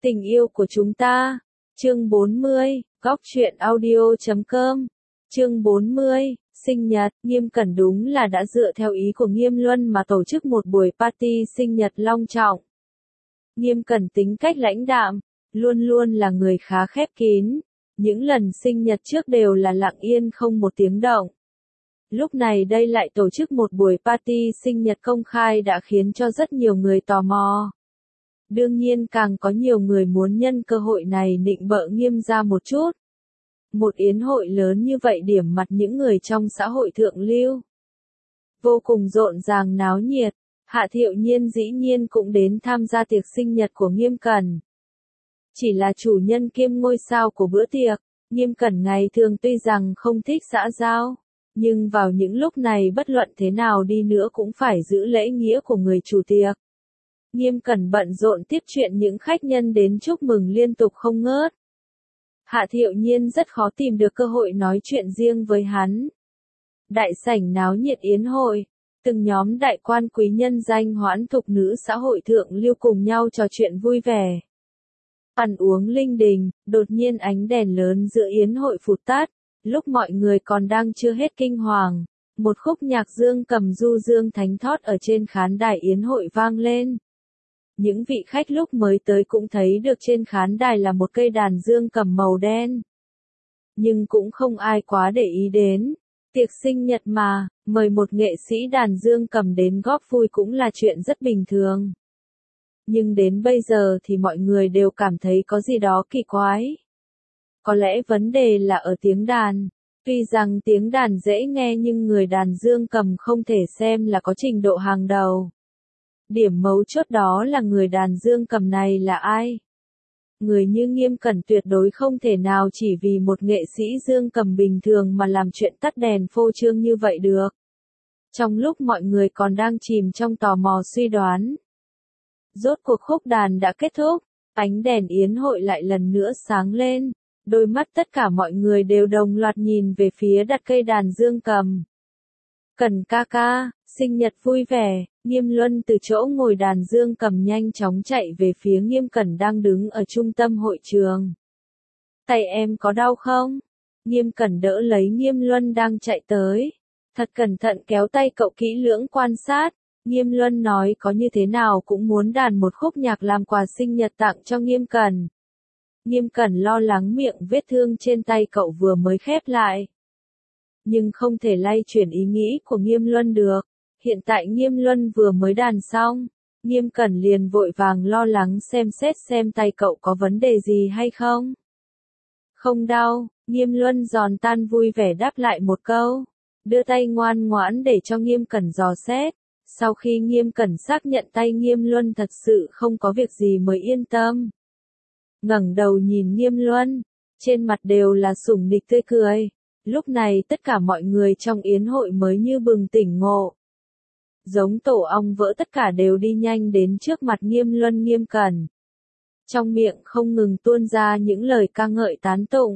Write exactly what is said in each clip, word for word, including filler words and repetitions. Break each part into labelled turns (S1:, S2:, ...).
S1: Tình yêu của chúng ta. Chương bốn mươi, góc truyện audio chấm com. Chương bốn mươi, sinh nhật. Nghiêm Cẩn đúng là đã dựa theo ý của Nghiêm Luân mà tổ chức một buổi party sinh nhật long trọng. Nghiêm Cẩn tính cách lãnh đạm, luôn luôn là người khá khép kín. Những lần sinh nhật trước đều là lặng yên không một tiếng động. Lúc này đây lại tổ chức một buổi party sinh nhật công khai đã khiến cho rất nhiều người tò mò. Đương nhiên càng có nhiều người muốn nhân cơ hội này nịnh bợ Nghiêm gia một chút. Một yến hội lớn như vậy điểm mặt những người trong xã hội thượng lưu. Vô cùng rộn ràng náo nhiệt, Hạ Thiệu Nhiên dĩ nhiên cũng đến tham gia tiệc sinh nhật của Nghiêm Cẩn. Chỉ là chủ nhân kiêm ngôi sao của bữa tiệc, Nghiêm Cẩn ngày thường tuy rằng không thích xã giao, nhưng vào những lúc này bất luận thế nào đi nữa cũng phải giữ lễ nghĩa của người chủ tiệc. Nghiêm Cẩn bận rộn tiếp chuyện những khách nhân đến chúc mừng liên tục không ngớt. Hạ Thiệu Nhiên rất khó tìm được cơ hội nói chuyện riêng với hắn. Đại sảnh náo nhiệt yến hội, từng nhóm đại quan quý nhân danh hoãn thục nữ xã hội thượng lưu cùng nhau trò chuyện vui vẻ. Ăn uống linh đình, đột nhiên ánh đèn lớn giữa yến hội phụt tắt, lúc mọi người còn đang chưa hết kinh hoàng, một khúc nhạc dương cầm du dương thánh thót ở trên khán đài yến hội vang lên. Những vị khách lúc mới tới cũng thấy được trên khán đài là một cây đàn dương cầm màu đen. Nhưng cũng không ai quá để ý đến. Tiệc sinh nhật mà, mời một nghệ sĩ đàn dương cầm đến góp vui cũng là chuyện rất bình thường. Nhưng đến bây giờ thì mọi người đều cảm thấy có gì đó kỳ quái. Có lẽ vấn đề là ở tiếng đàn. Tuy rằng tiếng đàn dễ nghe nhưng người đàn dương cầm không thể xem là có trình độ hàng đầu. Điểm mấu chốt đó là người đàn dương cầm này là ai? Người như Nghiêm Cẩn tuyệt đối không thể nào chỉ vì một nghệ sĩ dương cầm bình thường mà làm chuyện tắt đèn phô trương như vậy được. Trong lúc mọi người còn đang chìm trong tò mò suy đoán, rốt cuộc khúc đàn đã kết thúc, ánh đèn yến hội lại lần nữa sáng lên, đôi mắt tất cả mọi người đều đồng loạt nhìn về phía đặt cây đàn dương cầm. Cẩn ca ca, sinh nhật vui vẻ. Nghiêm Luân từ chỗ ngồi đàn dương cầm nhanh chóng chạy về phía Nghiêm Cẩn đang đứng ở trung tâm hội trường. Tay em có đau không? Nghiêm Cẩn đỡ lấy Nghiêm Luân đang chạy tới. Thật cẩn thận kéo tay cậu kỹ lưỡng quan sát. Nghiêm Luân nói có như thế nào cũng muốn đàn một khúc nhạc làm quà sinh nhật tặng cho Nghiêm Cẩn. Nghiêm Cẩn lo lắng miệng vết thương trên tay cậu vừa mới khép lại. Nhưng không thể lay chuyển ý nghĩ của Nghiêm Luân được. Hiện tại Nghiêm Luân vừa mới đàn xong, Nghiêm Cẩn liền vội vàng lo lắng xem xét xem tay cậu có vấn đề gì hay không. Không đau, Nghiêm Luân giòn tan vui vẻ đáp lại một câu, đưa tay ngoan ngoãn để cho Nghiêm Cẩn dò xét. Sau khi Nghiêm Cẩn xác nhận tay Nghiêm Luân thật sự không có việc gì mới yên tâm. Ngẩng đầu nhìn Nghiêm Luân, trên mặt đều là sủng nịch tươi cười. Lúc này tất cả mọi người trong yến hội mới như bừng tỉnh ngộ. Giống tổ ong vỡ tất cả đều đi nhanh đến trước mặt Nghiêm Luân Nghiêm Cẩn. Trong miệng không ngừng tuôn ra những lời ca ngợi tán tụng.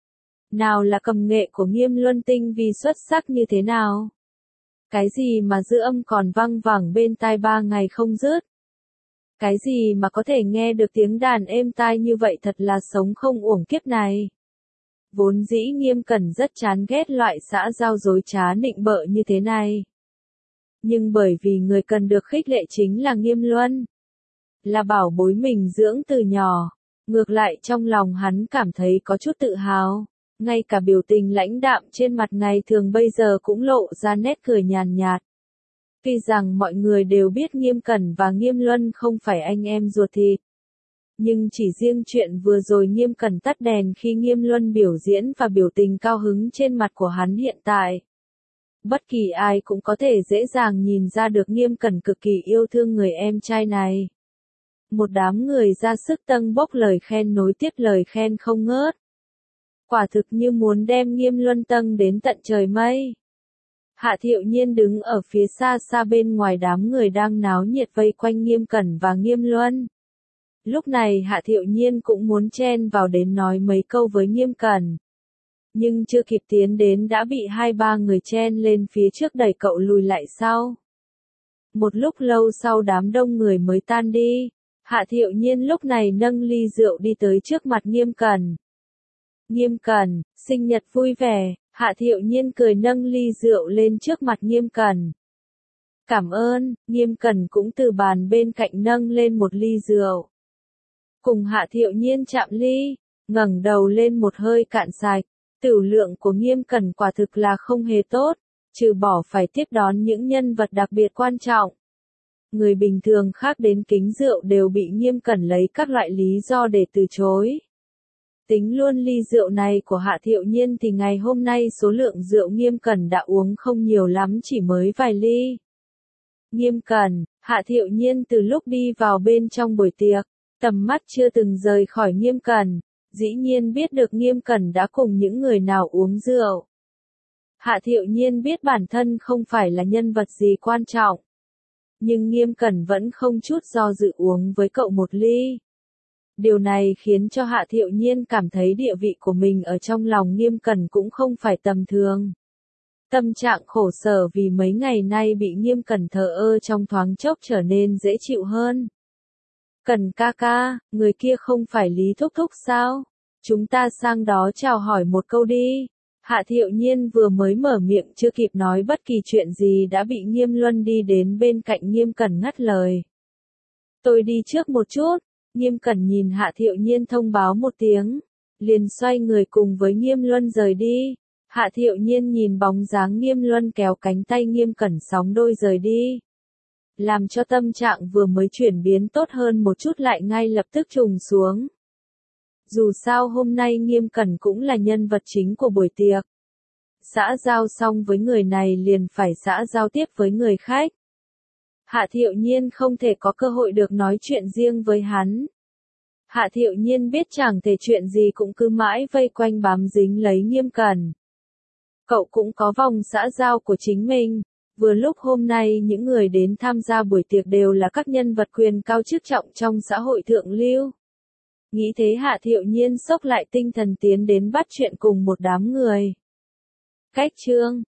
S1: Nào là cầm nghệ của Nghiêm Luân tinh vi xuất sắc như thế nào? Cái gì mà dư âm còn vang vẳng bên tai ba ngày không dứt? Cái gì mà có thể nghe được tiếng đàn êm tai như vậy thật là sống không uổng kiếp này? Vốn dĩ Nghiêm Cẩn rất chán ghét loại xã giao dối trá nịnh bợ như thế này. Nhưng bởi vì người cần được khích lệ chính là Nghiêm Luân. Là bảo bối mình dưỡng từ nhỏ. Ngược lại trong lòng hắn cảm thấy có chút tự hào. Ngay cả biểu tình lãnh đạm trên mặt ngày thường bây giờ cũng lộ ra nét cười nhàn nhạt. Tuy rằng mọi người đều biết Nghiêm Cẩn và Nghiêm Luân không phải anh em ruột thịt. Nhưng chỉ riêng chuyện vừa rồi Nghiêm Cẩn tắt đèn khi Nghiêm Luân biểu diễn và biểu tình cao hứng trên mặt của hắn hiện tại. Bất kỳ ai cũng có thể dễ dàng nhìn ra được Nghiêm Cẩn cực kỳ yêu thương người em trai này. Một đám người ra sức tâng bốc lời khen nối tiếp lời khen không ngớt. Quả thực như muốn đem Nghiêm Luân tâng đến tận trời mây. Hạ Thiệu Nhiên đứng ở phía xa xa bên ngoài đám người đang náo nhiệt vây quanh Nghiêm Cẩn và Nghiêm Luân. Lúc này Hạ Thiệu Nhiên cũng muốn chen vào đến nói mấy câu với Nghiêm Cẩn. Nhưng chưa kịp tiến đến đã bị hai ba người chen lên phía trước đẩy cậu lùi lại sau. Một lúc lâu sau đám đông người mới tan đi, Hạ Thiệu Nhiên lúc này nâng ly rượu đi tới trước mặt Nghiêm Cẩn. Nghiêm Cẩn, sinh nhật vui vẻ, Hạ Thiệu Nhiên cười nâng ly rượu lên trước mặt Nghiêm Cẩn. Cảm ơn, Nghiêm Cẩn cũng từ bàn bên cạnh nâng lên một ly rượu. Cùng Hạ Thiệu Nhiên chạm ly, ngẩng đầu lên một hơi cạn sạch, tửu lượng của Nghiêm Cẩn quả thực là không hề tốt, trừ bỏ phải tiếp đón những nhân vật đặc biệt quan trọng. Người bình thường khác đến kính rượu đều bị Nghiêm Cẩn lấy các loại lý do để từ chối. Tính luôn ly rượu này của Hạ Thiệu Nhiên thì ngày hôm nay số lượng rượu Nghiêm Cẩn đã uống không nhiều lắm, chỉ mới vài ly. Nghiêm Cẩn, Hạ Thiệu Nhiên từ lúc đi vào bên trong buổi tiệc, tầm mắt chưa từng rời khỏi Nghiêm Cẩn, dĩ nhiên biết được Nghiêm Cẩn đã cùng những người nào uống rượu. Hạ Thiệu Nhiên biết bản thân không phải là nhân vật gì quan trọng, nhưng Nghiêm Cẩn vẫn không chút do dự uống với cậu một ly. Điều này khiến cho Hạ Thiệu Nhiên cảm thấy địa vị của mình ở trong lòng Nghiêm Cẩn cũng không phải tầm thường. Tâm trạng khổ sở vì mấy ngày nay bị Nghiêm Cẩn thờ ơ trong thoáng chốc trở nên dễ chịu hơn. Cẩn ca ca, người kia không phải Lý Thúc Thúc sao? Chúng ta sang đó chào hỏi một câu đi. Hạ Thiệu Nhiên vừa mới mở miệng chưa kịp nói bất kỳ chuyện gì đã bị Nghiêm Luân đi đến bên cạnh Nghiêm Cẩn ngắt lời. Tôi đi trước một chút. Nghiêm Cẩn nhìn Hạ Thiệu Nhiên thông báo một tiếng, liền xoay người cùng với Nghiêm Luân rời đi. Hạ Thiệu Nhiên nhìn bóng dáng Nghiêm Luân kéo cánh tay Nghiêm Cẩn sóng đôi rời đi, làm cho tâm trạng vừa mới chuyển biến tốt hơn một chút lại ngay lập tức trùng xuống. Dù sao hôm nay Nghiêm Cẩn cũng là nhân vật chính của buổi tiệc. Xã giao xong với người này liền phải xã giao tiếp với người khách. Hạ Thiệu Nhiên không thể có cơ hội được nói chuyện riêng với hắn. Hạ Thiệu Nhiên biết chẳng thể chuyện gì cũng cứ mãi vây quanh bám dính lấy Nghiêm Cẩn. Cậu cũng có vòng xã giao của chính mình. Vừa lúc hôm nay những người đến tham gia buổi tiệc đều là các nhân vật quyền cao chức trọng trong xã hội thượng lưu. Nghĩ thế Hạ Thiệu Nhiên xốc lại tinh thần tiến đến bắt chuyện cùng một đám người. Cách chương